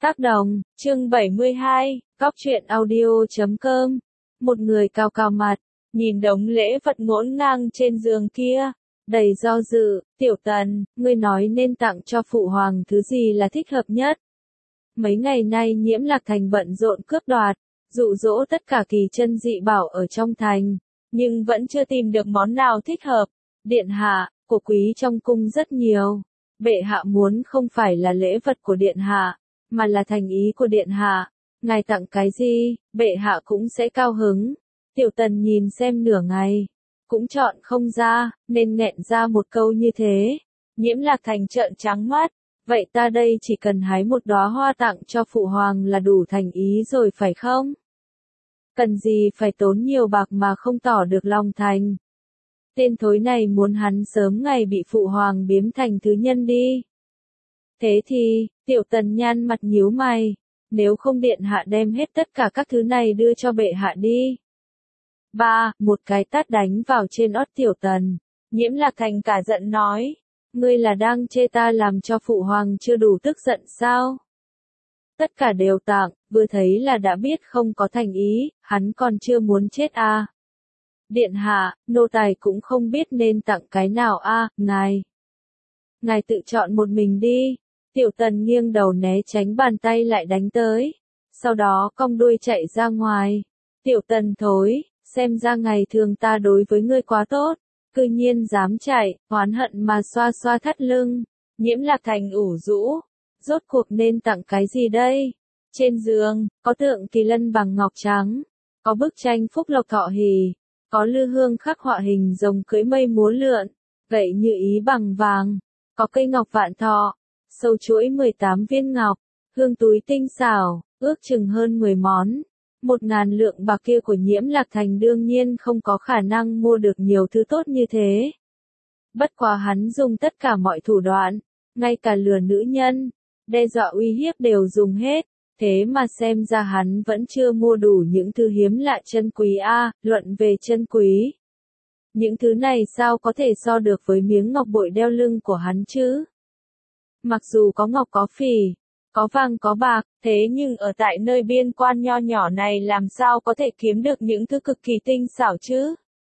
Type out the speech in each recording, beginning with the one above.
Tác đồng, chương 72, Góc truyện audio.com. Một người cao cao mặt, nhìn đống lễ vật ngổn ngang trên giường kia, đầy do dự. Tiểu Tần, ngươi nói nên tặng cho phụ hoàng thứ gì là thích hợp nhất? Mấy ngày nay Nhiễm Lạc Thành bận rộn cướp đoạt, dụ dỗ tất cả kỳ chân dị bảo ở trong thành, nhưng vẫn chưa tìm được món nào thích hợp. Điện hạ, của quý trong cung rất nhiều. Bệ hạ muốn không phải là lễ vật của điện hạ, mà là thành ý của điện hạ. Ngài tặng cái gì, bệ hạ cũng sẽ cao hứng. Tiểu Tần nhìn xem nửa ngày, cũng chọn không ra, nên nghẹn ra một câu như thế. Nhiễm Lạc Thành trợn trắng mắt, vậy ta đây chỉ cần hái một đóa hoa tặng cho phụ hoàng là đủ thành ý rồi phải không? Cần gì phải tốn nhiều bạc mà không tỏ được lòng thành. Tên thối này muốn hắn sớm ngày bị phụ hoàng biếm thành thứ nhân đi. Thế thì, Tiểu Tần nhăn mặt nhíu mày, nếu không điện hạ đem hết tất cả các thứ này đưa cho bệ hạ đi. Một cái tát đánh vào trên ót Tiểu Tần. Nhiễm Lạc Thành cả giận nói, ngươi là đang chê ta làm cho phụ hoàng chưa đủ tức giận sao? Tất cả đều tặng, vừa thấy là đã biết không có thành ý, hắn còn chưa muốn chết à. Điện hạ, nô tài cũng không biết nên tặng cái nào à, ngài. Ngài tự chọn một mình đi. Tiểu Tần nghiêng đầu né tránh bàn tay lại đánh tới. Sau đó cong đuôi chạy ra ngoài. Tiểu Tần thối, xem ra ngày thường ta đối với ngươi quá tốt. Cư nhiên dám chạy, oán hận mà xoa xoa thắt lưng. Nhiễm Lạc Thành ủ rũ. Rốt cuộc nên tặng cái gì đây? Trên giường, có tượng kỳ lân bằng ngọc trắng. Có bức tranh phúc lộc thọ hỷ. Có lư hương khắc họa hình rồng cưỡi mây múa lượn. Gậy như ý bằng vàng. Có cây ngọc vạn thọ. Sâu chuỗi 18 viên ngọc, hương túi tinh xảo, ước chừng hơn 10 món. 1.000 lượng bạc kia của Nhiễm Lạc Thành đương nhiên không có khả năng mua được nhiều thứ tốt như thế. Bất quá hắn dùng tất cả mọi thủ đoạn, ngay cả lừa nữ nhân, đe dọa uy hiếp đều dùng hết, thế mà xem ra hắn vẫn chưa mua đủ những thứ hiếm lạ chân quý a. Luận về chân quý. Những thứ này sao có thể so được với miếng ngọc bội đeo lưng của hắn chứ? Mặc dù có ngọc có phỉ, có vàng có bạc, thế nhưng ở tại nơi biên quan nho nhỏ này làm sao có thể kiếm được những thứ cực kỳ tinh xảo chứ?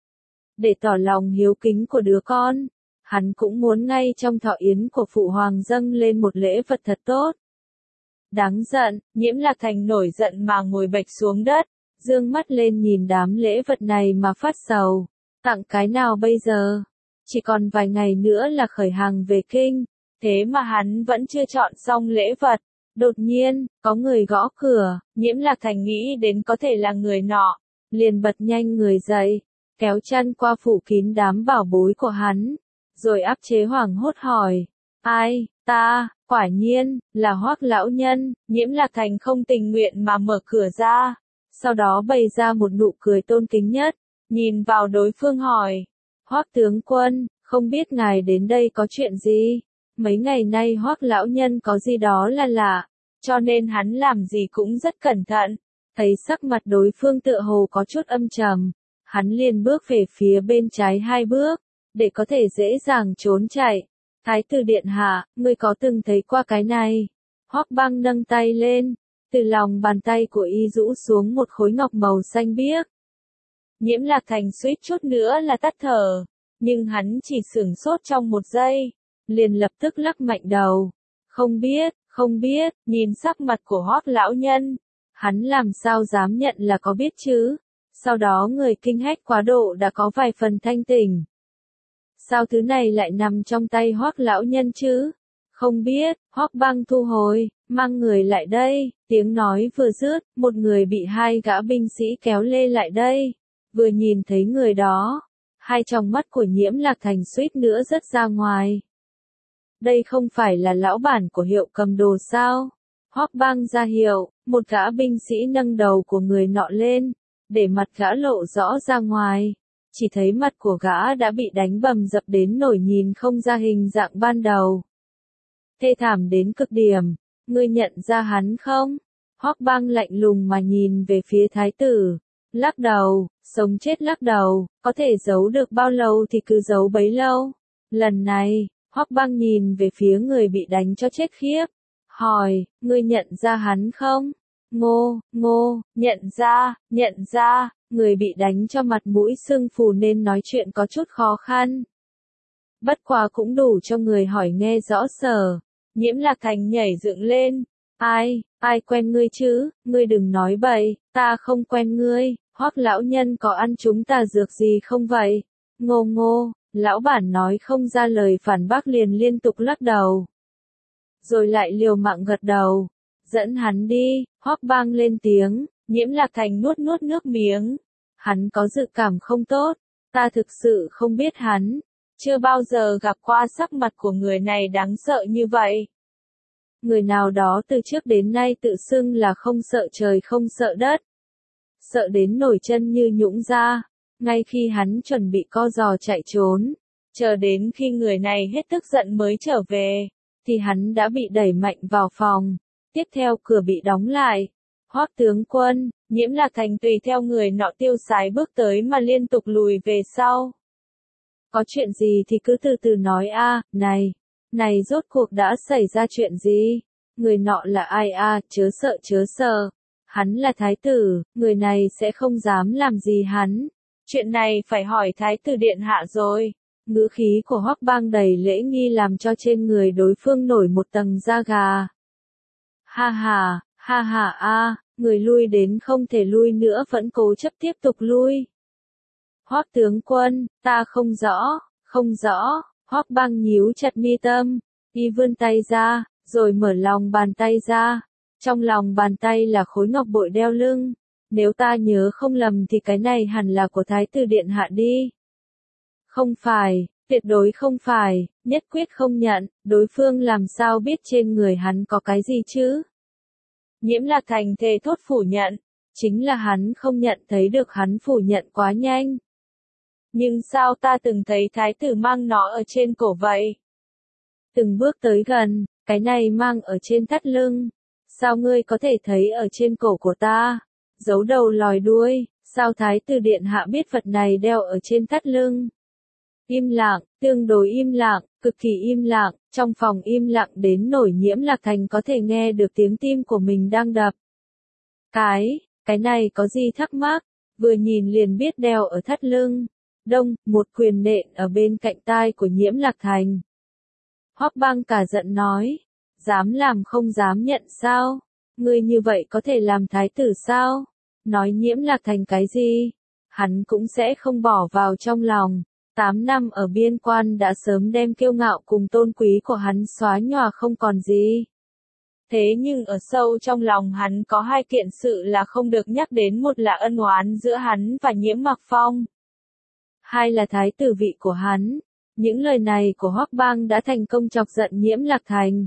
Để tỏ lòng hiếu kính của đứa con, hắn cũng muốn ngay trong thọ yến của phụ hoàng dâng lên một lễ vật thật tốt. Đáng giận, Nhiễm Lạc Thành nổi giận mà ngồi bệt xuống đất, dương mắt lên nhìn đám lễ vật này mà phát sầu. Tặng cái nào bây giờ? Chỉ còn vài ngày nữa là khởi hàng về kinh. Thế mà hắn vẫn chưa chọn xong lễ vật. Đột nhiên, có người gõ cửa, Nhiễm Lạc Thành nghĩ đến có thể là người nọ. Liền bật nhanh người dậy, kéo chăn qua phủ kín đám bảo bối của hắn. Rồi áp chế hoảng hốt hỏi. Ai, ta, quả nhiên, là Hoắc lão nhân. Nhiễm Lạc Thành không tình nguyện mà mở cửa ra. Sau đó bày ra một nụ cười tôn kính nhất. Nhìn vào đối phương hỏi. Hoắc tướng quân, không biết ngài đến đây có chuyện gì? Mấy ngày nay Hoắc lão nhân có gì đó là lạ, cho nên hắn làm gì cũng rất cẩn thận. Thấy sắc mặt đối phương tựa hồ có chút âm trầm, hắn liền bước về phía bên trái 2 bước, để có thể dễ dàng trốn chạy. Thái tử điện hạ, ngươi có từng thấy qua cái này? Hoắc Băng nâng tay lên, từ lòng bàn tay của y rũ xuống một khối ngọc màu xanh biếc. Nhiễm Lạc Thành suýt chút nữa là tắt thở, nhưng hắn chỉ sửng sốt trong một giây. Liền lập tức lắc mạnh đầu. Không biết, nhìn sắc mặt của Hoắc lão nhân. Hắn làm sao dám nhận là có biết chứ? Sau đó người kinh hách quá độ đã có vài phần thanh tỉnh. Sao thứ này lại nằm trong tay Hoắc lão nhân chứ? Không biết, Hoắc Băng thu hồi, mang người lại đây. Tiếng nói vừa dứt, một người bị 2 gã binh sĩ kéo lê lại đây. Vừa nhìn thấy người đó, 2 tròng mắt của Nhiễm Lạc Thành suýt nữa rớt ra ngoài. Đây không phải là lão bản của Hiệu Cầm Đồ sao? Hoắc Băng ra hiệu, một gã binh sĩ nâng đầu của người nọ lên, để mặt gã lộ rõ ra ngoài. Chỉ thấy mặt của gã đã bị đánh bầm dập đến nổi nhìn không ra hình dạng ban đầu. Thê thảm đến cực điểm, ngươi nhận ra hắn không? Hoắc Băng lạnh lùng mà nhìn về phía thái tử, lắc đầu, sống chết lắc đầu, có thể giấu được bao lâu thì cứ giấu bấy lâu. Lần này, Hoắc Băng nhìn về phía người bị đánh cho chết khiếp, hỏi, ngươi nhận ra hắn không? Ngô, nhận ra, người bị đánh cho mặt mũi sưng phù nên nói chuyện có chút khó khăn. Bất quá cũng đủ cho người hỏi nghe rõ sở. Nhiễm Lạc Thành nhảy dựng lên. Ai quen ngươi chứ, ngươi đừng nói bậy, ta không quen ngươi, Hoắc lão nhân có ăn chúng ta dược gì không vậy? Ngô, lão bản nói không ra lời phản bác liền liên tục lắc đầu. Rồi lại liều mạng gật đầu. Dẫn hắn đi, Hoắc Bang lên tiếng, Nhiễm Lạc Thành nuốt nước miếng. Hắn có dự cảm không tốt, ta thực sự không biết hắn, chưa bao giờ gặp qua sắc mặt của người này đáng sợ như vậy. Người nào đó từ trước đến nay tự xưng là không sợ trời không sợ đất. Sợ đến nổi chân như nhũn ra, ngay khi hắn chuẩn bị co giò chạy trốn, chờ đến khi người này hết tức giận mới trở về, thì hắn đã bị đẩy mạnh vào phòng, tiếp theo cửa bị đóng lại. Hoắc tướng quân, Nhiễm Lạc Thành tùy theo người nọ tiêu sái bước tới mà liên tục lùi về sau. Có chuyện gì thì cứ từ từ nói a, này rốt cuộc đã xảy ra chuyện gì? Người nọ là ai a, chớ sợ. Hắn là thái tử, người này sẽ không dám làm gì hắn. Chuyện này phải hỏi thái tử điện hạ rồi. Ngữ khí của Hoắc Bang đầy lễ nghi làm cho trên người đối phương nổi một tầng da gà. Ha ha a, người lui đến không thể lui nữa vẫn cố chấp tiếp tục lui. Hoắc tướng quân, ta không rõ, Hoắc Bang nhíu chặt mi tâm, y vươn tay ra, rồi mở lòng bàn tay ra. Trong lòng bàn tay là khối ngọc bội đeo lưng. Nếu ta nhớ không lầm thì cái này hẳn là của thái tử điện hạ đi. Không phải, tuyệt đối không phải, nhất quyết không nhận, đối phương làm sao biết trên người hắn có cái gì chứ? Nhiễm Lạc Thành thề thốt phủ nhận, chính là hắn không nhận thấy được hắn phủ nhận quá nhanh. Nhưng sao ta từng thấy thái tử mang nó ở trên cổ vậy? Từng bước tới gần, cái này mang ở trên thắt lưng. Sao ngươi có thể thấy ở trên cổ của ta? Giấu đầu lòi đuôi, sao thái tử điện hạ biết vật này đeo ở trên thắt lưng? Im lặng, tương đối im lặng, cực kỳ im lặng, trong phòng im lặng đến nổi Nhiễm Lạc Thành có thể nghe được tiếng tim của mình đang đập. Cái này có gì thắc mắc, vừa nhìn liền biết đeo ở thắt lưng. Đông, một quyền nện ở bên cạnh tai của Nhiễm Lạc Thành. Hoắc Bang cả giận nói, dám làm không dám nhận sao? Ngươi như vậy có thể làm thái tử sao? Nói Nhiễm Lạc Thành cái gì? Hắn cũng sẽ không bỏ vào trong lòng. 8 năm ở biên quan đã sớm đem kiêu ngạo cùng tôn quý của hắn xóa nhòa không còn gì. Thế nhưng ở sâu trong lòng hắn có hai kiện sự là không được nhắc đến, một là ân oán giữa hắn và Nhiễm Mặc Phong. Hai là thái tử vị của hắn. Những lời này của Hoắc Bang đã thành công chọc giận Nhiễm Lạc Thành.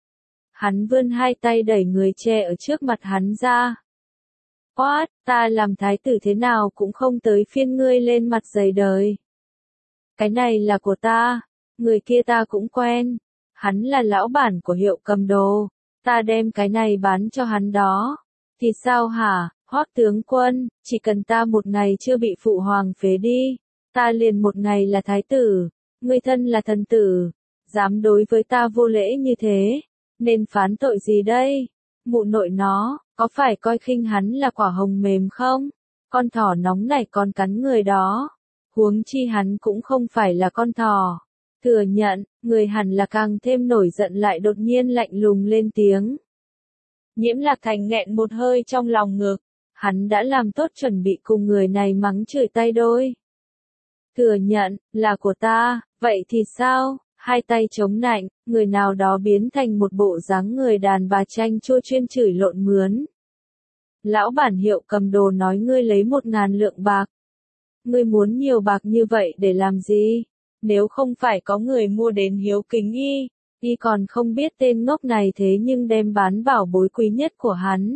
Hắn vươn hai tay đẩy người che ở trước mặt hắn ra. Quát, ta làm thái tử thế nào cũng không tới phiên ngươi lên mặt dày đời. Cái này là của ta, người kia ta cũng quen. Hắn là lão bản của hiệu cầm đồ, ta đem cái này bán cho hắn đó. Thì sao hả, Hoắc tướng quân, chỉ cần ta một ngày chưa bị phụ hoàng phế đi, ta liền một ngày là thái tử, ngươi thân là thần tử, dám đối với ta vô lễ như thế, nên phán tội gì đây? Mụ nội nó, có phải coi khinh hắn là quả hồng mềm không? Con thỏ nóng này còn cắn người đó. Huống chi hắn cũng không phải là con thỏ. Thừa nhận, người hẳn là càng thêm nổi giận lại đột nhiên lạnh lùng lên tiếng. Nhiễm Lạc Thành nghẹn một hơi trong lòng ngực. Hắn đã làm tốt chuẩn bị cùng người này mắng chửi tay đôi. Thừa nhận, là của ta, vậy thì sao? Hai tay chống nạnh, người nào đó biến thành một bộ dáng người đàn bà chanh chua chuyên chửi lộn mướn. Lão bản hiệu cầm đồ nói ngươi lấy 1.000 lượng bạc. Ngươi muốn nhiều bạc như vậy để làm gì? Nếu không phải có người mua đến hiếu kính y còn không biết tên ngốc này thế nhưng đem bán bảo bối quý nhất của hắn.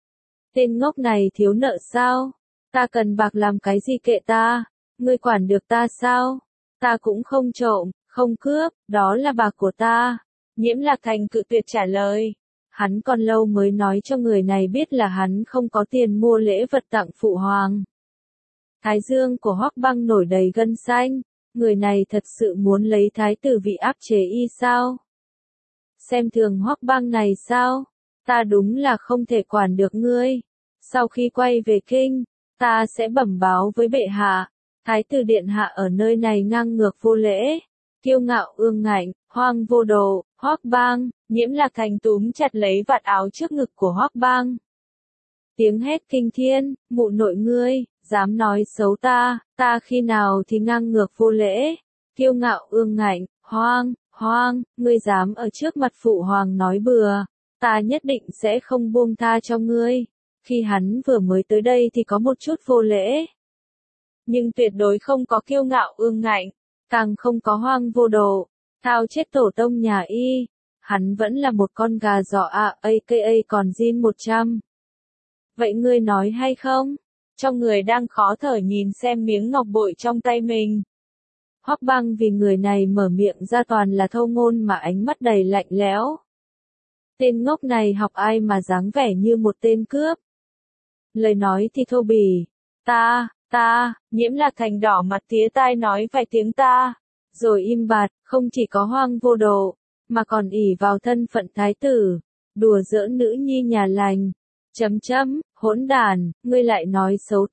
Tên ngốc này thiếu nợ sao? Ta cần bạc làm cái gì kệ ta? Ngươi quản được ta sao? Ta cũng không trộm, không cướp, đó là bạc của ta. Nhiễm Lạc Thành cự tuyệt trả lời. Hắn còn lâu mới nói cho người này biết là hắn không có tiền mua lễ vật tặng phụ hoàng. Thái dương của Hoắc Bang nổi đầy gân xanh, người này thật sự muốn lấy thái tử vị áp chế y sao? xem thường Hoắc Bang này sao? Ta đúng là không thể quản được ngươi. Sau khi quay về kinh, ta sẽ bẩm báo với bệ hạ. Thái tử điện hạ ở nơi này ngang ngược vô lễ, kiêu ngạo ương ngạnh, hoang vô độ. Hoắc Bang, Nhiễm Lạc Thành túm chặt lấy vạt áo trước ngực của Hoắc Bang. Tiếng hét kinh thiên, mụ nội ngươi, dám nói xấu ta khi nào thì ngang ngược vô lễ, kiêu ngạo ương ngạnh, hoang, ngươi dám ở trước mặt phụ hoàng nói bừa, ta nhất định sẽ không buông tha cho ngươi. Khi hắn vừa mới tới đây thì có một chút vô lễ, nhưng tuyệt đối không có kiêu ngạo ương ngạnh, càng không có hoang vô độ, thao chết tổ tông nhà Y. Hắn vẫn là một con gà giỏ aka còn zin 100. Vậy ngươi nói hay không? Trong người đang khó thở nhìn xem miếng ngọc bội trong tay mình. Hoắc Bang vì người này mở miệng ra toàn là thô ngôn mà ánh mắt đầy lạnh lẽo. Tên ngốc này học ai mà dáng vẻ như một tên cướp. Lời nói thì thô bỉ. Nhiễm Lạc Thành đỏ mặt tía tai nói vài tiếng ta, rồi im bặt, không chỉ có hoang vô độ, mà còn ỷ vào thân phận thái tử, đùa giỡn nữ nhi nhà lành. Hỗn đản, ngươi lại nói xấu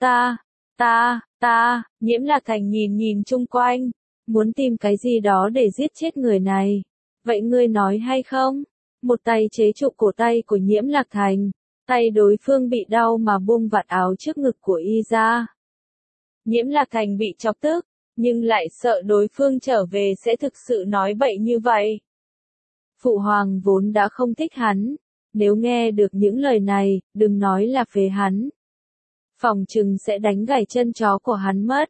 ta, Nhiễm Lạc Thành nhìn chung quanh, muốn tìm cái gì đó để giết chết người này. Vậy ngươi nói hay không? Một tay chế trụ cổ tay của Nhiễm Lạc Thành, tay đối phương bị đau mà buông vạt áo trước ngực của y ra. Nhiễm Lạc Thành bị chọc tức, nhưng lại sợ đối phương trở về sẽ thực sự nói bậy như vậy. Phụ hoàng vốn đã không thích hắn, nếu nghe được những lời này, đừng nói là phế hắn. Phòng trừng sẽ đánh gãy chân chó của hắn mất.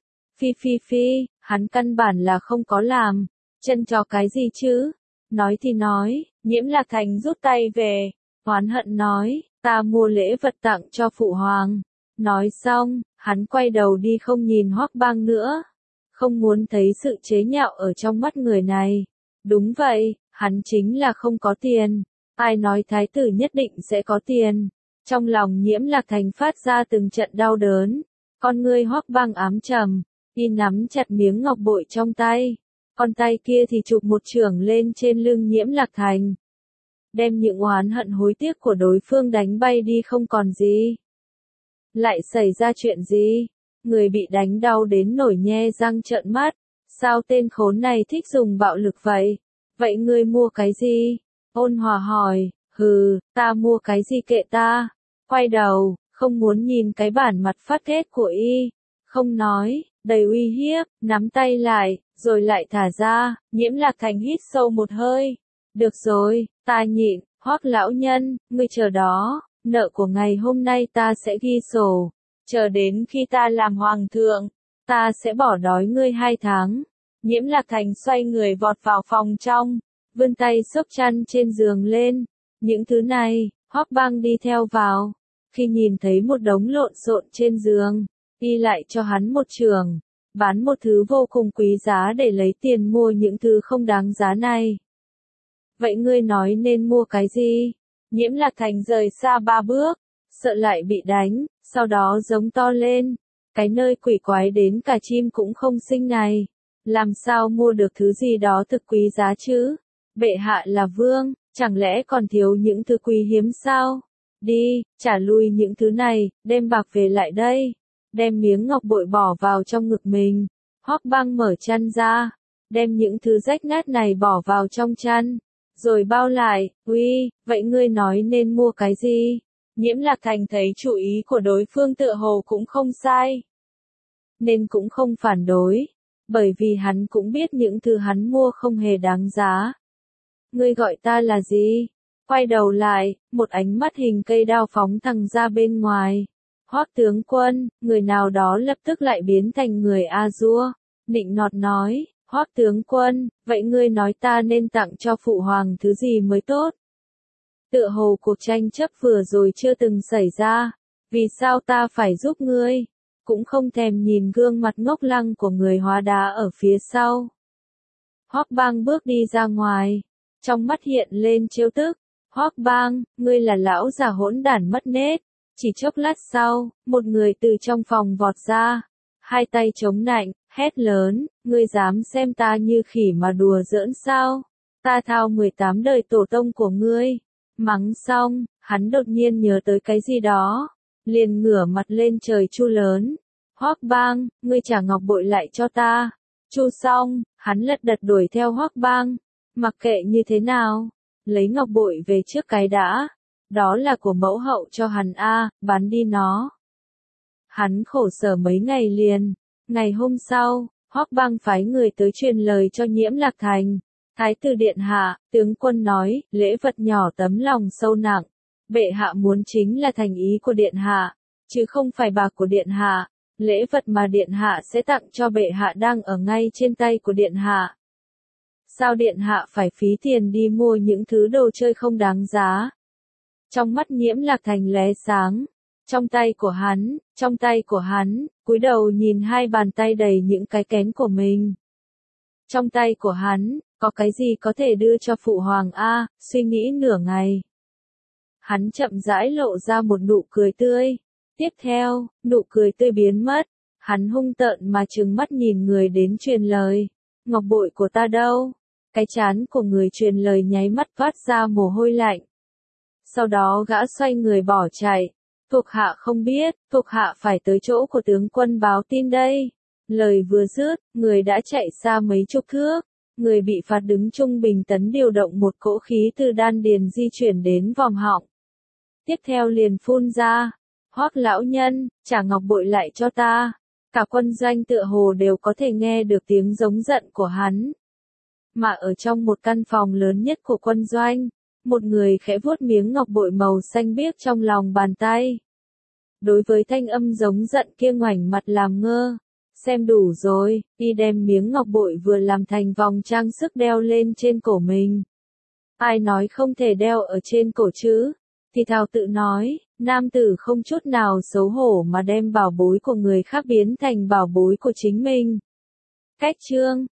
Phi, hắn căn bản là không có làm. Chân chó cái gì chứ? Nói thì nói, Nhiễm Lạc Thành rút tay về, oán hận nói, ta mua lễ vật tặng cho phụ hoàng. Nói xong, hắn quay đầu đi không nhìn Hoắc Bang nữa. Không muốn thấy sự chế nhạo ở trong mắt người này. Đúng vậy, hắn chính là không có tiền. Ai nói thái tử nhất định sẽ có tiền. Trong lòng Nhiễm Lạc Thành phát ra từng trận đau đớn. Con ngươi Hoắc Bang ám trầm, y nắm chặt miếng ngọc bội trong tay. Con tay kia thì chụp một chưởng lên trên lưng Nhiễm Lạc Thành. Đem những oán hận hối tiếc của đối phương đánh bay đi không còn gì. Lại xảy ra chuyện gì? Người bị đánh đau đến nổi nhe răng trợn mắt. Sao tên khốn này thích dùng bạo lực vậy? Vậy ngươi mua cái gì? Ôn Hòa hỏi. Ta mua cái gì kệ ta? Quay đầu, không muốn nhìn cái bản mặt phát ghét của y. Không nói, đầy uy hiếp, nắm tay lại, rồi lại thả ra. Nhiễm Lạc Thành hít sâu một hơi. Được rồi, ta nhịn. Hoắc lão nhân, ngươi chờ đó, nợ của ngày hôm nay ta sẽ ghi sổ. Chờ đến khi ta làm hoàng thượng, ta sẽ bỏ đói ngươi 2 tháng. Nhiễm Lạc Thành xoay người vọt vào phòng trong, vươn tay xốc chăn trên giường lên. Những thứ này, Hoắc Bang đi theo vào. Khi nhìn thấy một đống lộn xộn trên giường, y lại cho hắn một chưởng, bán một thứ vô cùng quý giá để lấy tiền mua những thứ không đáng giá này. Vậy ngươi nói nên mua cái gì? Nhiễm Lạc Thành rời xa 3 bước, sợ lại bị đánh, sau đó giống to lên. Cái nơi quỷ quái đến cả chim cũng không sinh này. Làm sao mua được thứ gì đó thực quý giá chứ? Bệ hạ là vương, chẳng lẽ còn thiếu những thứ quý hiếm sao? Đi, trả lui những thứ này, đem bạc về lại đây. Đem miếng ngọc bội bỏ vào trong ngực mình. Hoắc Bang mở chăn ra, đem những thứ rách nát này bỏ vào trong chăn, rồi bao lại. Vậy ngươi nói nên mua cái gì? Nhiễm Lạc Thành thấy chủ ý của đối phương tựa hồ cũng không sai, nên cũng không phản đối, bởi vì hắn cũng biết những thứ hắn mua không hề đáng giá. Ngươi gọi ta là gì? Quay đầu lại, một ánh mắt hình cây đao phóng thẳng ra bên ngoài. Hoắc tướng quân, người nào đó lập tức lại biến thành người A-dua, nịnh nọt nói, Hoắc tướng quân, vậy ngươi nói ta nên tặng cho phụ hoàng thứ gì mới tốt? Tựa hồ cuộc tranh chấp vừa rồi chưa từng xảy ra, vì sao ta phải giúp ngươi? Cũng không thèm nhìn gương mặt ngốc lăng của người hóa đá ở phía sau. Hoắc Bang bước đi ra ngoài, trong mắt hiện lên trêu tức. Hoắc Bang, ngươi là lão già hỗn đản mất nết. Chỉ chốc lát sau, một người từ trong phòng vọt ra, 2 tay chống nạnh, hét lớn, ngươi dám xem ta như khỉ mà đùa giỡn sao? Ta thao 18 đời tổ tông của ngươi. Mắng xong, hắn đột nhiên nhớ tới cái gì đó. Liền ngửa mặt lên trời chu lớn. Hoắc Bang, ngươi trả ngọc bội lại cho ta. Chu xong, hắn lật đật đuổi theo Hoắc Bang. Mặc kệ như thế nào, lấy ngọc bội về trước cái đã. Đó là của mẫu hậu cho hắn a, bán đi nó. Hắn khổ sở mấy ngày liền. Ngày hôm sau, Hoắc Bang phái người tới truyền lời cho Nhiễm Lạc Thành. Thái tử điện hạ, tướng quân nói, lễ vật nhỏ tấm lòng sâu nặng. Bệ hạ muốn chính là thành ý của điện hạ, chứ không phải bạc của điện hạ. Lễ vật mà điện hạ sẽ tặng cho bệ hạ đang ở ngay trên tay của điện hạ. Sao điện hạ phải phí tiền đi mua những thứ đồ chơi không đáng giá? Trong mắt Nhiễm Lạc Thành lóe sáng. Trong tay của hắn, cúi đầu nhìn hai bàn tay đầy những cái kén của mình. Trong tay của hắn, có cái gì có thể đưa cho phụ hoàng a? Suy nghĩ nửa ngày. Hắn chậm rãi lộ ra một nụ cười tươi. Tiếp theo, nụ cười tươi biến mất. Hắn hung tợn mà trừng mắt nhìn người đến truyền lời. Ngọc bội của ta đâu? Cái trán của người truyền lời nháy mắt phát ra mồ hôi lạnh. Sau đó gã xoay người bỏ chạy. Thuộc hạ không biết, thuộc hạ phải tới chỗ của tướng quân báo tin đây. Lời vừa dứt, người đã chạy xa mấy chục thước. Người bị phạt đứng trung bình tấn điều động một cỗ khí từ đan điền di chuyển đến vòm họng. Tiếp theo liền phun ra. Hoắc lão nhân, trả ngọc bội lại cho ta. Cả quân doanh tựa hồ đều có thể nghe được tiếng giống giận của hắn. Mà ở trong một căn phòng lớn nhất của quân doanh, một người khẽ vuốt miếng ngọc bội màu xanh biếc trong lòng bàn tay. Đối với thanh âm giống giận kia ngoảnh mặt làm ngơ. Xem đủ rồi, y đem miếng ngọc bội vừa làm thành vòng trang sức đeo lên trên cổ mình. Ai nói không thể đeo ở trên cổ chứ? Thì thào tự nói, nam tử không chút nào xấu hổ mà đem bảo bối của người khác biến thành bảo bối của chính mình. Cách chương